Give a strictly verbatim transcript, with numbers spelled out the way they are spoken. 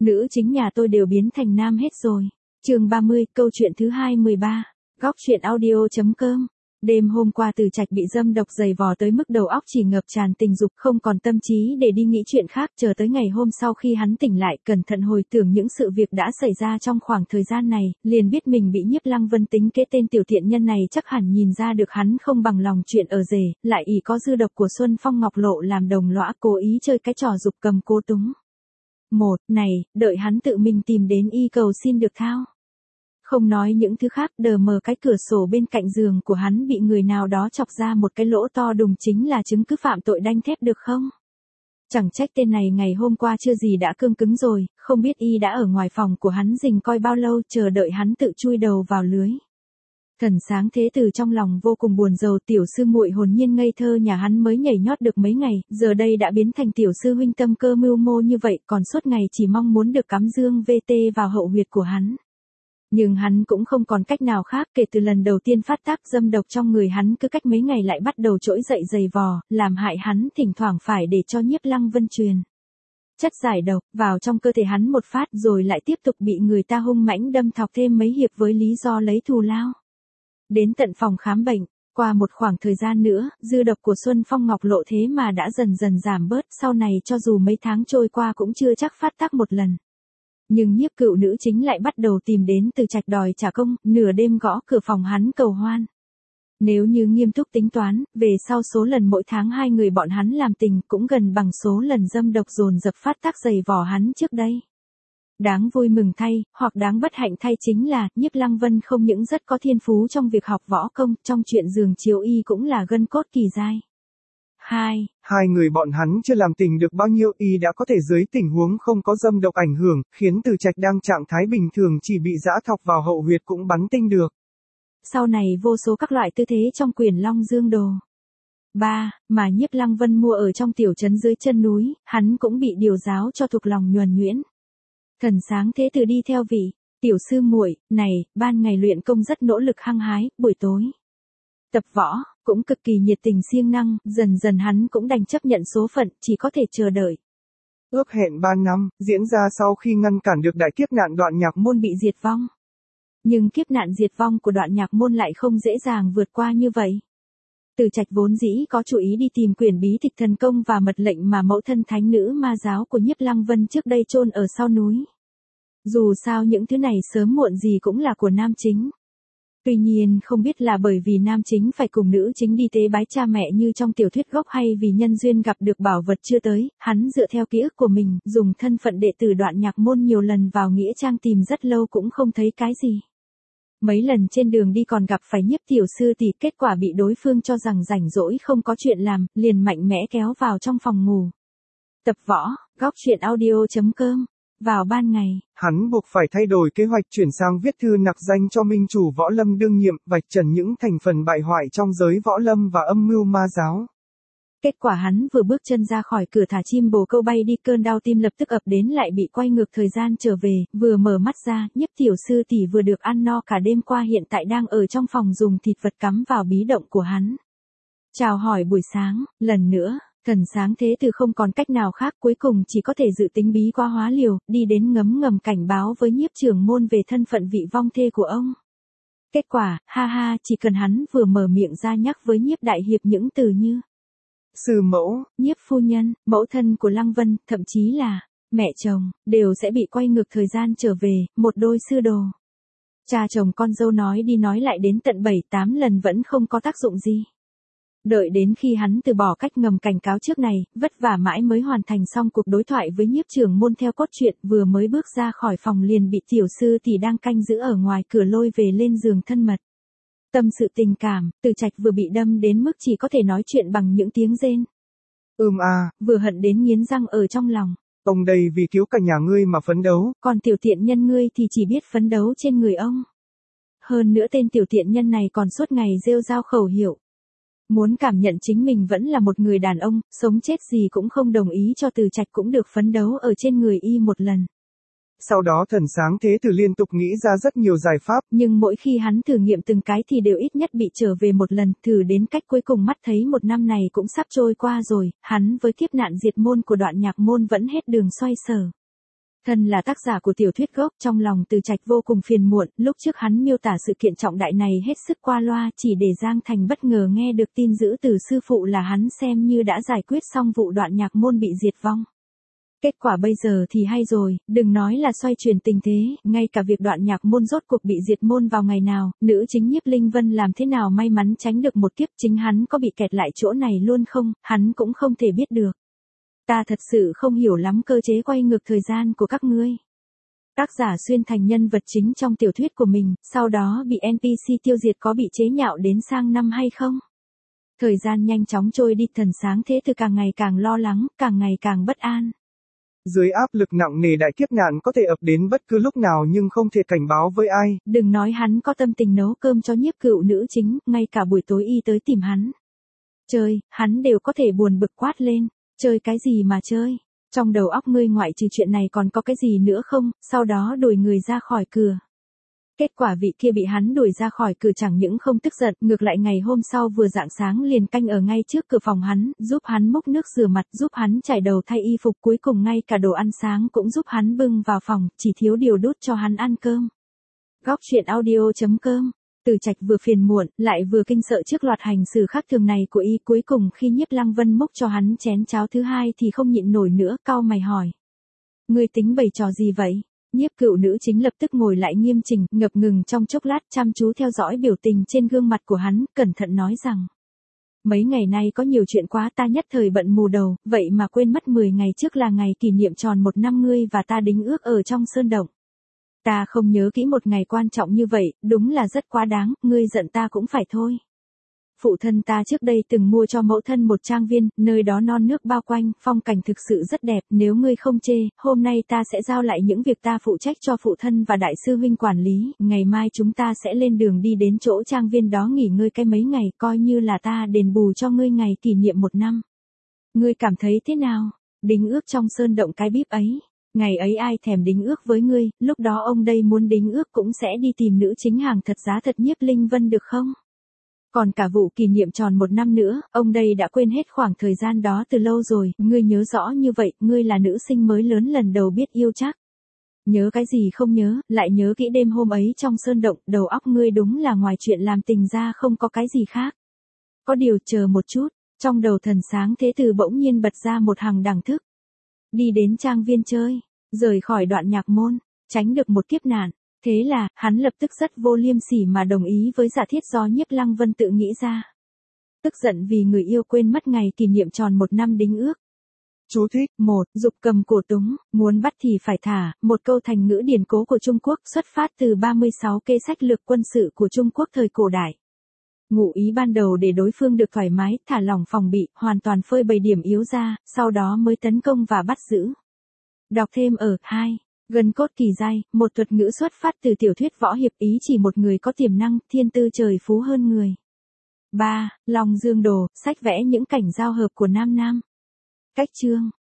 nữ chính nhà tôi đều biến thành nam hết rồi. Chương ba mươi, câu chuyện thứ hai mười ba. Góc truyện audio.com. Đêm hôm qua Từ Trạch bị dâm độc giày vò tới mức đầu óc chỉ ngập tràn tình dục, không còn tâm trí để đi nghĩ chuyện khác, chờ tới ngày hôm sau khi hắn tỉnh lại, cẩn thận hồi tưởng những sự việc đã xảy ra trong khoảng thời gian này, liền biết mình bị Nhiếp Lăng Vân tính kế. Tên tiểu thiện nhân này chắc hẳn nhìn ra được hắn không bằng lòng chuyện ở rể, lại ỷ có dư độc của Xuân Phong Ngọc Lộ làm đồng lõa, cố ý chơi cái trò dục cầm cố túng. Một, này, đợi hắn tự mình tìm đến y cầu xin được thao. Không nói những thứ khác, đờ mờ cái cửa sổ bên cạnh giường của hắn bị người nào đó chọc ra một cái lỗ to đùng, chính là chứng cứ phạm tội đanh thép được không? Chẳng trách tên này ngày hôm qua chưa gì đã cương cứng rồi, không biết y đã ở ngoài phòng của hắn rình coi bao lâu, chờ đợi hắn tự chui đầu vào lưới. Thần Sáng Thế Tử trong lòng vô cùng buồn rầu, tiểu sư muội hồn nhiên ngây thơ nhà hắn mới nhảy nhót được mấy ngày, giờ đây đã biến thành tiểu sư huynh tâm cơ mưu mô như vậy, còn suốt ngày chỉ mong muốn được cắm dương vê tê vào hậu huyệt của hắn. Nhưng hắn cũng không còn cách nào khác, kể từ lần đầu tiên phát tác dâm độc trong người hắn cứ cách mấy ngày lại bắt đầu trỗi dậy giày vò, làm hại hắn thỉnh thoảng phải để cho Nhiếp Lăng Vân truyền chất giải độc vào trong cơ thể hắn một phát, rồi lại tiếp tục bị người ta hung mãnh đâm thọc thêm mấy hiệp với lý do lấy thù lao. Đến tận phòng khám bệnh, qua một khoảng thời gian nữa, dư độc của Xuân Phong Ngọc Lộ thế mà đã dần dần giảm bớt, sau này cho dù mấy tháng trôi qua cũng chưa chắc phát tác một lần. Nhưng Nhiếp cựu nữ chính lại bắt đầu tìm đến Từ Trạch đòi trả công, nửa đêm gõ cửa phòng hắn cầu hoan. Nếu như nghiêm túc tính toán, về sau số lần mỗi tháng hai người bọn hắn làm tình cũng gần bằng số lần dâm độc dồn dập phát tác giày vò hắn trước đây. Đáng vui mừng thay, hoặc đáng bất hạnh thay chính là, Nhiếp Lăng Vân không những rất có thiên phú trong việc học võ công, trong chuyện giường chiếu y cũng là gân cốt kỳ dai. Hai. Hai người bọn hắn chưa làm tình được bao nhiêu y đã có thể dưới tình huống không có dâm độc ảnh hưởng, khiến Từ Trạch đang trạng thái bình thường chỉ bị giã thọc vào hậu huyệt cũng bắn tinh được. Sau này vô số các loại tư thế trong Quyền Long Dương Đồ. Ba. Mà Nhiếp Lăng Vân mua ở trong tiểu trấn dưới chân núi, hắn cũng bị điều giáo cho thuộc lòng nhuần nhuyễn. Thần Sáng Thế Tử đi theo vị tiểu sư muội này, ban ngày luyện công rất nỗ lực hăng hái, buổi tối tập võ cũng cực kỳ nhiệt tình siêng năng, dần dần hắn cũng đành chấp nhận số phận, chỉ có thể chờ đợi. Ước hẹn ba năm, diễn ra sau khi ngăn cản được đại kiếp nạn Đoạn Nhạc Môn bị diệt vong. Nhưng kiếp nạn diệt vong của Đoạn Nhạc Môn lại không dễ dàng vượt qua như vậy. Từ Trạch vốn dĩ có chủ ý đi tìm quyển bí tịch thần công và mật lệnh mà mẫu thân thánh nữ ma giáo của Nhiếp Lăng Vân trước đây chôn ở sau núi. Dù sao những thứ này sớm muộn gì cũng là của nam chính. Tuy nhiên không biết là bởi vì nam chính phải cùng nữ chính đi tế bái cha mẹ như trong tiểu thuyết gốc, hay vì nhân duyên gặp được bảo vật chưa tới, hắn dựa theo ký ức của mình, dùng thân phận đệ tử Đoạn Nhạc Môn nhiều lần vào nghĩa trang tìm rất lâu cũng không thấy cái gì. Mấy lần trên đường đi còn gặp phải Nhiếp tiểu sư tỷ, kết quả bị đối phương cho rằng rảnh rỗi không có chuyện làm, liền mạnh mẽ kéo vào trong phòng ngủ. Tập võ, góc truyện audio.com. Vào ban ngày, hắn buộc phải thay đổi kế hoạch, chuyển sang viết thư nặc danh cho minh chủ võ lâm đương nhiệm, vạch trần những thành phần bại hoại trong giới võ lâm và âm mưu ma giáo. Kết quả hắn vừa bước chân ra khỏi cửa thả chim bồ câu bay đi, cơn đau tim lập tức ập đến lại bị quay ngược thời gian trở về, vừa mở mắt ra, Nhiếp tiểu sư tỷ vừa được ăn no cả đêm qua hiện tại đang ở trong phòng dùng thịt vật cắm vào bí động của hắn. Chào hỏi buổi sáng, lần nữa. Thần Sáng Thế Tử không còn cách nào khác, cuối cùng chỉ có thể dự tính bí qua hóa liều, đi đến ngấm ngầm cảnh báo với Nhiếp trưởng môn về thân phận vị vong thê của ông. Kết quả, ha ha, chỉ cần hắn vừa mở miệng ra nhắc với Nhiếp đại hiệp những từ như sư mẫu, Nhiếp phu nhân, mẫu thân của Lăng Vân, thậm chí là mẹ chồng, đều sẽ bị quay ngược thời gian trở về, một đôi sư đồ. Cha chồng con dâu nói đi nói lại đến tận bảy tám lần vẫn không có tác dụng gì. Đợi đến khi hắn từ bỏ cách ngầm cảnh cáo trước này, vất vả mãi mới hoàn thành xong cuộc đối thoại với Nhiếp trưởng môn theo cốt truyện, vừa mới bước ra khỏi phòng liền bị tiểu sư tỷ đang canh giữ ở ngoài cửa lôi về lên giường thân mật. Tâm sự tình cảm, Từ Trạch vừa bị đâm đến mức chỉ có thể nói chuyện bằng những tiếng rên. Ừm à, vừa hận đến nghiến răng ở trong lòng. Ông đây vì cứu cả nhà ngươi mà phấn đấu, còn tiểu tiện nhân ngươi thì chỉ biết phấn đấu trên người ông. Hơn nữa tên tiểu tiện nhân này còn suốt ngày rêu rao khẩu hiệu. Muốn cảm nhận chính mình vẫn là một người đàn ông, sống chết gì cũng không đồng ý cho Từ Trạch cũng được phấn đấu ở trên người y một lần. Sau đó Thần Sáng Thế Tử liên tục nghĩ ra rất nhiều giải pháp, nhưng mỗi khi hắn thử nghiệm từng cái thì đều ít nhất bị trở về một lần, thử đến cách cuối cùng mắt thấy một năm này cũng sắp trôi qua rồi, hắn với kiếp nạn diệt môn của Đoạn Nhạc Môn vẫn hết đường xoay sở. Thân là tác giả của tiểu thuyết gốc, trong lòng Từ Trạch vô cùng phiền muộn, lúc trước hắn miêu tả sự kiện trọng đại này hết sức qua loa, chỉ để Giang Thành bất ngờ nghe được tin dữ từ sư phụ là hắn xem như đã giải quyết xong vụ Đoạn Nhạc Môn bị diệt vong. Kết quả bây giờ thì hay rồi, đừng nói là xoay chuyển tình thế, ngay cả việc Đoạn Nhạc Môn rốt cuộc bị diệt môn vào ngày nào, nữ chính Nhiếp Linh Vân làm thế nào may mắn tránh được một kiếp, chính hắn có bị kẹt lại chỗ này luôn không, hắn cũng không thể biết được. Ta thật sự không hiểu lắm cơ chế quay ngược thời gian của các ngươi. Tác giả xuyên thành nhân vật chính trong tiểu thuyết của mình, sau đó bị en pê xê tiêu diệt có bị chế nhạo đến sang năm hay không? Thời gian nhanh chóng trôi đi, Thần Sáng Thế Tử càng ngày càng lo lắng, càng ngày càng bất an. Dưới áp lực nặng nề đại kiếp nạn có thể ập đến bất cứ lúc nào nhưng không thể cảnh báo với ai. Đừng nói hắn có tâm tình nấu cơm cho Nhiếp Cựu nữ chính, ngay cả buổi tối y tới tìm hắn. Chơi, hắn đều có thể buồn bực quát lên. Chơi cái gì mà chơi? Trong đầu óc ngươi ngoại trừ chuyện này còn có cái gì nữa không? Sau đó đuổi người ra khỏi cửa. Kết quả vị kia bị hắn đuổi ra khỏi cửa chẳng những không tức giận, ngược lại ngày hôm sau vừa rạng sáng liền canh ở ngay trước cửa phòng hắn, giúp hắn múc nước rửa mặt, giúp hắn chải đầu thay y phục, cuối cùng ngay cả đồ ăn sáng cũng giúp hắn bưng vào phòng, chỉ thiếu điều đút cho hắn ăn cơm. Góc truyện audio chấm com. Từ Trạch vừa phiền muộn, lại vừa kinh sợ trước loạt hành xử khác thường này của y, cuối cùng khi Nhiếp Lăng Vân múc cho hắn chén cháo thứ hai thì không nhịn nổi nữa, cau mày hỏi. Ngươi tính bày trò gì vậy? Nhiếp Cựu nữ chính lập tức ngồi lại nghiêm chỉnh, ngập ngừng trong chốc lát chăm chú theo dõi biểu tình trên gương mặt của hắn, cẩn thận nói rằng. Mấy ngày nay có nhiều chuyện quá, ta nhất thời bận mù đầu, vậy mà quên mất mười ngày trước là ngày kỷ niệm tròn một năm ngươi và ta đính ước ở trong sơn động. Ta không nhớ kỹ một ngày quan trọng như vậy, đúng là rất quá đáng, ngươi giận ta cũng phải thôi. Phụ thân ta trước đây từng mua cho mẫu thân một trang viên, nơi đó non nước bao quanh, phong cảnh thực sự rất đẹp, nếu ngươi không chê, hôm nay ta sẽ giao lại những việc ta phụ trách cho phụ thân và đại sư huynh quản lý, ngày mai chúng ta sẽ lên đường đi đến chỗ trang viên đó nghỉ ngơi cái mấy ngày, coi như là ta đền bù cho ngươi ngày kỷ niệm một năm. Ngươi cảm thấy thế nào? Đính ước trong sơn động cái bíp ấy. Ngày ấy ai thèm đính ước với ngươi, lúc đó ông đây muốn đính ước cũng sẽ đi tìm nữ chính hàng thật giá thật Nhiếp Linh Vân được không? Còn cả vụ kỷ niệm tròn một năm nữa, ông đây đã quên hết khoảng thời gian đó từ lâu rồi, ngươi nhớ rõ như vậy, ngươi là nữ sinh mới lớn lần đầu biết yêu chắc. Nhớ cái gì không nhớ, lại nhớ kỹ đêm hôm ấy trong sơn động, đầu óc ngươi đúng là ngoài chuyện làm tình ra không có cái gì khác. Có điều chờ một chút, trong đầu Thần Sáng Thế Tử bỗng nhiên bật ra một hàng đẳng thức. Đi đến trang viên chơi, rời khỏi Đoạn Nhạc Môn, tránh được một kiếp nạn. Thế là, hắn lập tức rất vô liêm sỉ mà đồng ý với giả thiết do Nhiếp Lăng Vân tự nghĩ ra. Tức giận vì người yêu quên mất ngày kỷ niệm tròn một năm đính ước. Chú thích. một. Dục cầm cổ túng, muốn bắt thì phải thả, một câu thành ngữ điển cố của Trung Quốc xuất phát từ ba mươi sáu kế sách lược quân sự của Trung Quốc thời cổ đại. Ngụ ý ban đầu để đối phương được thoải mái, thả lỏng phòng bị, hoàn toàn phơi bày điểm yếu ra, sau đó mới tấn công và bắt giữ. Đọc thêm ở hai. Gần cốt kỳ giai, một thuật ngữ xuất phát từ tiểu thuyết võ hiệp, ý chỉ một người có tiềm năng, thiên tư trời phú hơn người. ba. Long Dương Đồ, sách vẽ những cảnh giao hợp của nam nam. Cách chương.